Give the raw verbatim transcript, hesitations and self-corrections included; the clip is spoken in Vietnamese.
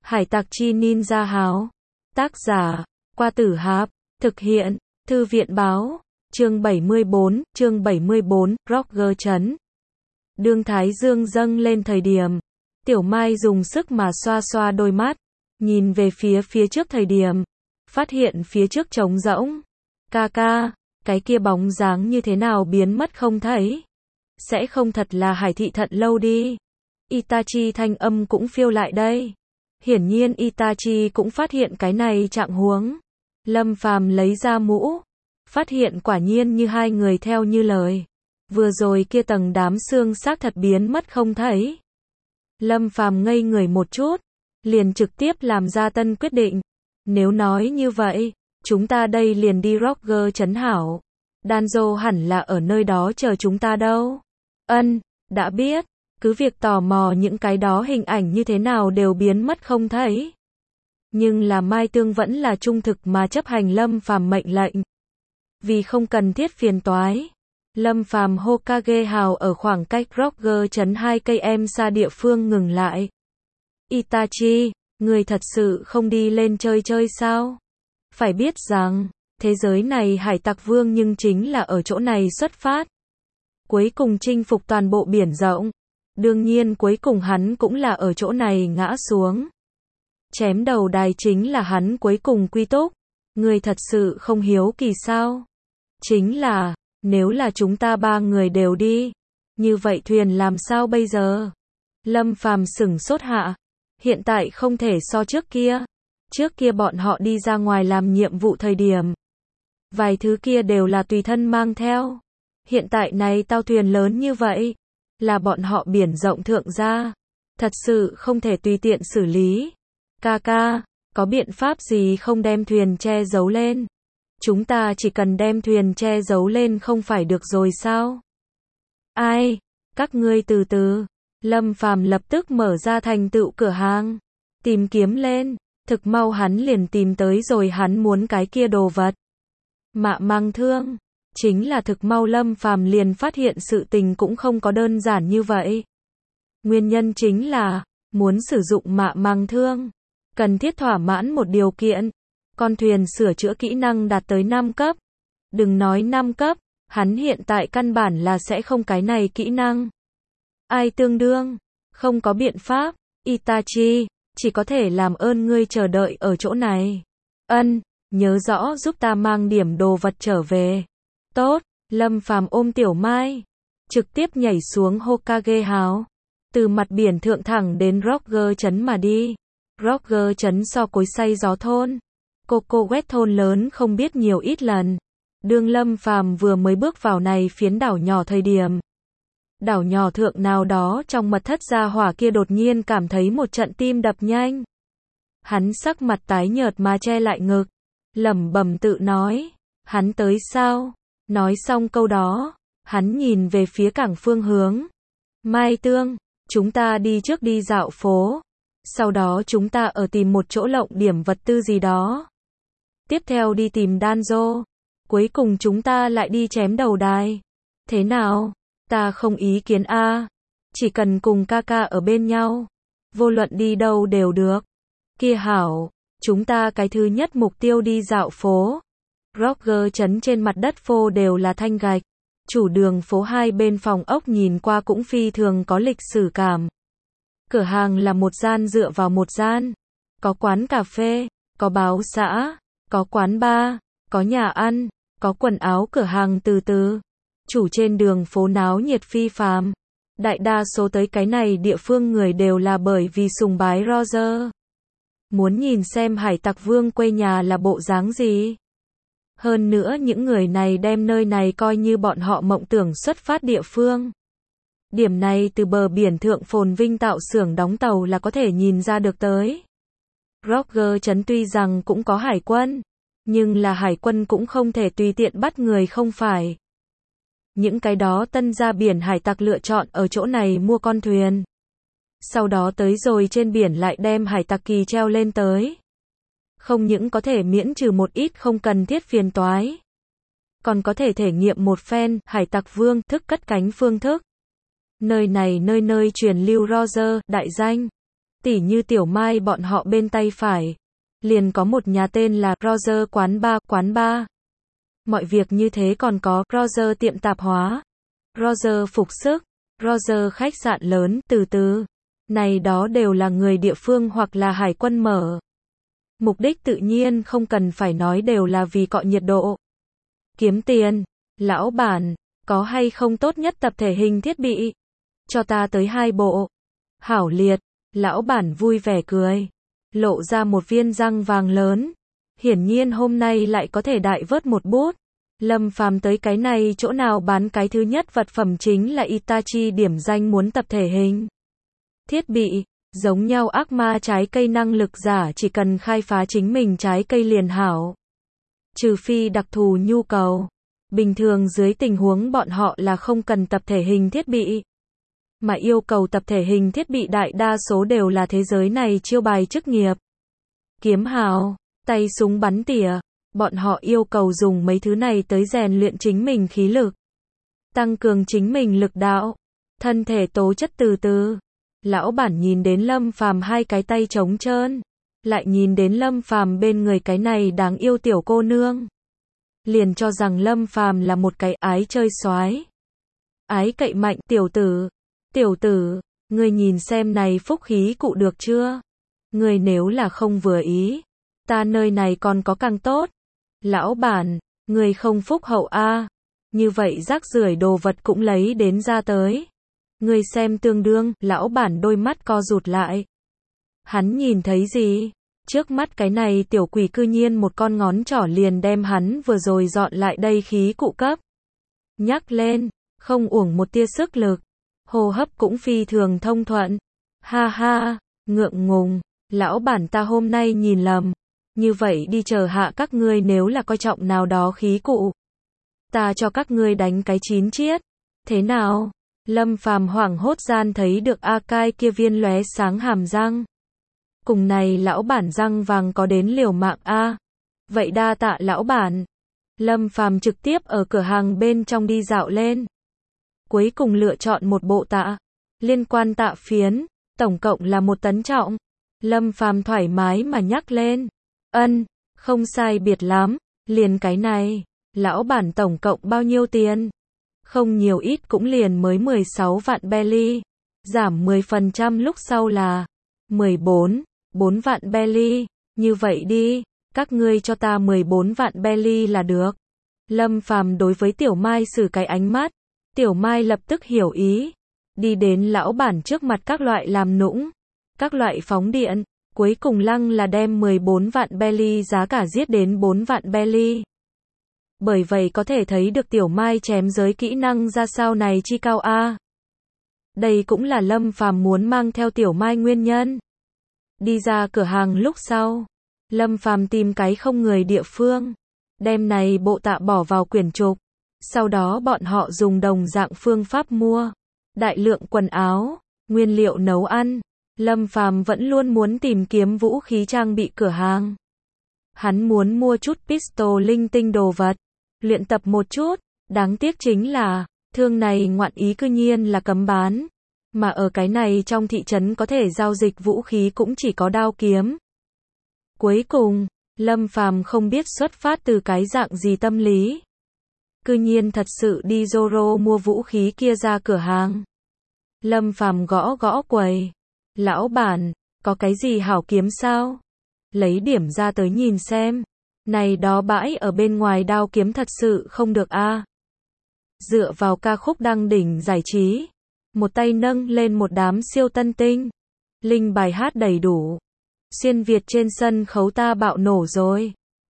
Hải tặc chi ninja háo. Tác giả, Qua Tử Hạp. Thực hiện, Thư viện báo. Chương bảy mươi bốn, chương bảy mươi bốn, Roger Trấn. Đương thái dương dâng lên thời điểm, Tiểu Mai dùng sức mà xoa xoa đôi mắt, nhìn về phía phía trước thời điểm, phát hiện phía trước trống rỗng. Ca ca, cái kia bóng dáng như thế nào biến mất không thấy? Sẽ không thật là Hải thị thận lâu đi. Itachi thanh âm cũng phiêu lại đây. Hiển nhiên Itachi cũng phát hiện cái này trạng huống. Lâm Phàm lấy ra mũ, phát hiện quả nhiên như hai người theo như lời. Vừa rồi kia tầng đám xương xác thật biến mất không thấy. Lâm Phàm ngây người một chút, liền trực tiếp làm ra tân quyết định. Nếu nói như vậy, chúng ta đây liền đi Roger Trấn hảo. Danzo hẳn là ở nơi đó chờ chúng ta đâu. Ân, đã biết, cứ việc tò mò những cái đó hình ảnh như thế nào đều biến mất không thấy. Nhưng là Mai Tương vẫn là trung thực mà chấp hành Lâm Phàm mệnh lệnh. Vì không cần thiết phiền toái, Lâm Phàm Hokage hào ở khoảng cách Roger Trấn hai cây em xa địa phương ngừng lại. Itachi, người thật sự không đi lên chơi chơi sao? Phải biết rằng, thế giới này hải tặc vương nhưng chính là ở chỗ này xuất phát. Cuối cùng chinh phục toàn bộ biển rộng. Đương nhiên cuối cùng hắn cũng là ở chỗ này ngã xuống. Chém đầu đài chính là hắn cuối cùng quy túc. Người thật sự không hiếu kỳ sao? Chính là, nếu là chúng ta ba người đều đi, như vậy thuyền làm sao bây giờ? Lâm Phàm sửng sốt hạ. Hiện tại không thể so trước kia. Trước kia bọn họ đi ra ngoài làm nhiệm vụ thời điểm, vài thứ kia đều là tùy thân mang theo. Hiện tại này tàu thuyền lớn như vậy, là bọn họ biển rộng thượng gia, thật sự không thể tùy tiện xử lý. Ca ca, có biện pháp gì không đem thuyền che giấu lên? Chúng ta chỉ cần đem thuyền che giấu lên không phải được rồi sao? Ai? Các ngươi từ từ. Lâm Phàm lập tức mở ra thành tựu cửa hàng, tìm kiếm lên. Thực mau hắn liền tìm tới rồi hắn muốn cái kia đồ vật. Mạ mang thương. Chính là thực mau Lâm Phàm liền phát hiện sự tình cũng không có đơn giản như vậy. Nguyên nhân chính là, muốn sử dụng mạ mang thương, cần thiết thỏa mãn một điều kiện. Con thuyền sửa chữa kỹ năng đạt tới năm cấp. Đừng nói năm cấp, hắn hiện tại căn bản là sẽ không cái này kỹ năng. Ai tương đương? Không có biện pháp. Itachi, chỉ có thể làm ơn ngươi chờ đợi ở chỗ này. Ân, nhớ rõ giúp ta mang điểm đồ vật trở về. Tốt, Lâm Phàm ôm Tiểu Mai, trực tiếp nhảy xuống Hokage hào, từ mặt biển thượng thẳng đến Roger Trấn mà đi. Roger Trấn so cối xay gió thôn, Coco Quét thôn lớn không biết nhiều ít lần. Đương Lâm Phàm vừa mới bước vào này phiến đảo nhỏ thời điểm, đảo nhỏ thượng nào đó trong mật thất gia hỏa kia đột nhiên cảm thấy một trận tim đập nhanh. Hắn sắc mặt tái nhợt mà che lại ngực, lẩm bẩm tự nói, hắn tới sao? Nói xong câu đó, hắn nhìn về phía cảng phương hướng. Mai Tương, chúng ta đi trước đi dạo phố, sau đó chúng ta ở tìm một chỗ lộng điểm vật tư gì đó. Tiếp theo đi tìm Danzo, cuối cùng chúng ta lại đi chém đầu đài. Thế nào? Ta không ý kiến a, chỉ cần cùng ca ca ở bên nhau, vô luận đi đâu đều được. Kia hảo, chúng ta cái thứ nhất mục tiêu đi dạo phố. Roger Trấn trên mặt đất phô đều là thanh gạch, chủ đường phố hai bên phòng ốc nhìn qua cũng phi thường có lịch sử cảm. Cửa hàng là một gian dựa vào một gian, có quán cà phê, có báo xã, có quán bar, có nhà ăn, có quần áo cửa hàng từ từ. Chủ trên đường phố náo nhiệt phi phàm. Đại đa số tới cái này địa phương người đều là bởi vì sùng bái Roger. Muốn nhìn xem hải tặc vương quê nhà là bộ dáng gì. Hơn nữa những người này đem nơi này coi như bọn họ mộng tưởng xuất phát địa phương. Điểm này từ bờ biển thượng phồn vinh tạo xưởng đóng tàu là có thể nhìn ra được tới. Roger Trấn tuy rằng cũng có hải quân, nhưng là hải quân cũng không thể tùy tiện bắt người không phải. Những cái đó tân ra biển hải tặc lựa chọn ở chỗ này mua con thuyền. Sau đó tới rồi trên biển lại đem hải tặc kỳ treo lên tới. Không những có thể miễn trừ một ít không cần thiết phiền toái, còn có thể thể nghiệm một phen hải tặc vương thức cất cánh phương thức. Nơi này nơi nơi truyền lưu Roger đại danh. Tỉ như Tiểu Mai bọn họ bên tay phải, liền có một nhà tên là Roger quán bar, quán bar. Mọi việc như thế còn có Roger tiệm tạp hóa, Roger phục sức, Roger khách sạn lớn, từ từ. Này đó đều là người địa phương hoặc là hải quân mở. Mục đích tự nhiên không cần phải nói đều là vì cọ nhiệt độ. Kiếm tiền. Lão bản, có hay không tốt nhất tập thể hình thiết bị? Cho ta tới hai bộ. Hảo liệt. Lão bản vui vẻ cười. Lộ ra một viên răng vàng lớn. Hiển nhiên hôm nay lại có thể đại vớt một bút. Lâm Phàm tới cái này chỗ nào bán cái thứ nhất vật phẩm chính là Itachi điểm danh muốn tập thể hình. Thiết bị, giống nhau ác ma trái cây năng lực giả chỉ cần khai phá chính mình trái cây liền hảo. Trừ phi đặc thù nhu cầu. Bình thường dưới tình huống bọn họ là không cần tập thể hình thiết bị. Mà yêu cầu tập thể hình thiết bị đại đa số đều là thế giới này chiêu bài chức nghiệp. Kiếm hào, tay súng bắn tỉa. Bọn họ yêu cầu dùng mấy thứ này tới rèn luyện chính mình khí lực. Tăng cường chính mình lực đạo. Thân thể tố chất từ từ. Lão bản nhìn đến Lâm Phàm hai cái tay trống trơn. Lại nhìn đến Lâm Phàm bên người cái này đáng yêu tiểu cô nương. Liền cho rằng Lâm Phàm là một cái ái chơi soái. Ái cậy mạnh tiểu tử. Tiểu tử, ngươi nhìn xem này phúc khí cụ được chưa? Ngươi nếu là không vừa ý, ta nơi này còn có càng tốt. Lão bản, ngươi không phúc hậu a, à. Như vậy rác rưởi đồ vật cũng lấy đến ra tới. Ngươi xem tương đương, lão bản đôi mắt co rụt lại. Hắn nhìn thấy gì? Trước mắt cái này tiểu quỷ cư nhiên một con ngón trỏ liền đem hắn vừa rồi dọn lại đây khí cụ cấp. Nhắc lên, không uổng một tia sức lực. Hô hấp cũng phi thường thông thuận. Ha ha, ngượng ngùng, lão bản ta hôm nay nhìn lầm. Như vậy đi chờ hạ các ngươi nếu là coi trọng nào đó khí cụ. Ta cho các ngươi đánh cái chín chiết. Thế nào? Lâm Phàm hoảng hốt gian thấy được A Cai kia viên lóe sáng hàm răng. Cùng này lão bản răng vàng có đến liều mạng a. Vậy đa tạ lão bản. Lâm Phàm trực tiếp ở cửa hàng bên trong đi dạo lên. Cuối cùng lựa chọn một bộ tạ. Liên quan tạ phiến, tổng cộng là một tấn trọng. Lâm Phàm thoải mái mà nhắc lên. Ân, không sai biệt lắm, liền cái này. Lão bản tổng cộng bao nhiêu tiền? Không nhiều ít cũng liền mới mười sáu vạn belly. Giảm mười phần trăm lúc sau là mười bốn, bốn vạn belly. Như vậy đi, các ngươi cho ta mười bốn vạn belly là được. Lâm Phàm đối với Tiểu Mai sử cái ánh mắt. Tiểu Mai lập tức hiểu ý. Đi đến lão bản trước mặt các loại làm nũng. Các loại phóng điện. Cuối cùng lăng là đem mười bốn vạn belly giá cả giết đến bốn vạn belly. Bởi vậy có thể thấy được Tiểu Mai chém giới kỹ năng ra sao này chi cao a. Đây cũng là Lâm Phàm muốn mang theo Tiểu Mai nguyên nhân. Đi ra cửa hàng lúc sau, Lâm Phàm tìm cái không người địa phương, đem này bộ tạ bỏ vào quyển trục. Sau đó bọn họ dùng đồng dạng phương pháp mua đại lượng quần áo, nguyên liệu nấu ăn. Lâm Phàm vẫn luôn muốn tìm kiếm vũ khí trang bị cửa hàng. Hắn muốn mua chút pistol linh tinh đồ vật, luyện tập một chút. Đáng tiếc chính là, thương này ngoạn ý cư nhiên là cấm bán. Mà ở cái này trong thị trấn có thể giao dịch vũ khí cũng chỉ có đao kiếm. Cuối cùng, Lâm Phàm không biết xuất phát từ cái dạng gì tâm lý. Cư nhiên thật sự đi Zoro mua vũ khí kia ra cửa hàng. Lâm Phàm gõ gõ quầy. Lão bản, có cái gì hảo kiếm sao? Lấy điểm ra tới nhìn xem. Này đó bãi ở bên ngoài đao kiếm thật sự không được a. À. Dựa vào ca khúc đăng đỉnh giải trí. Một tay nâng lên một đám siêu tân tinh. Linh bài hát đầy đủ. Xuyên Việt trên sân khấu ta bạo nổ rồi.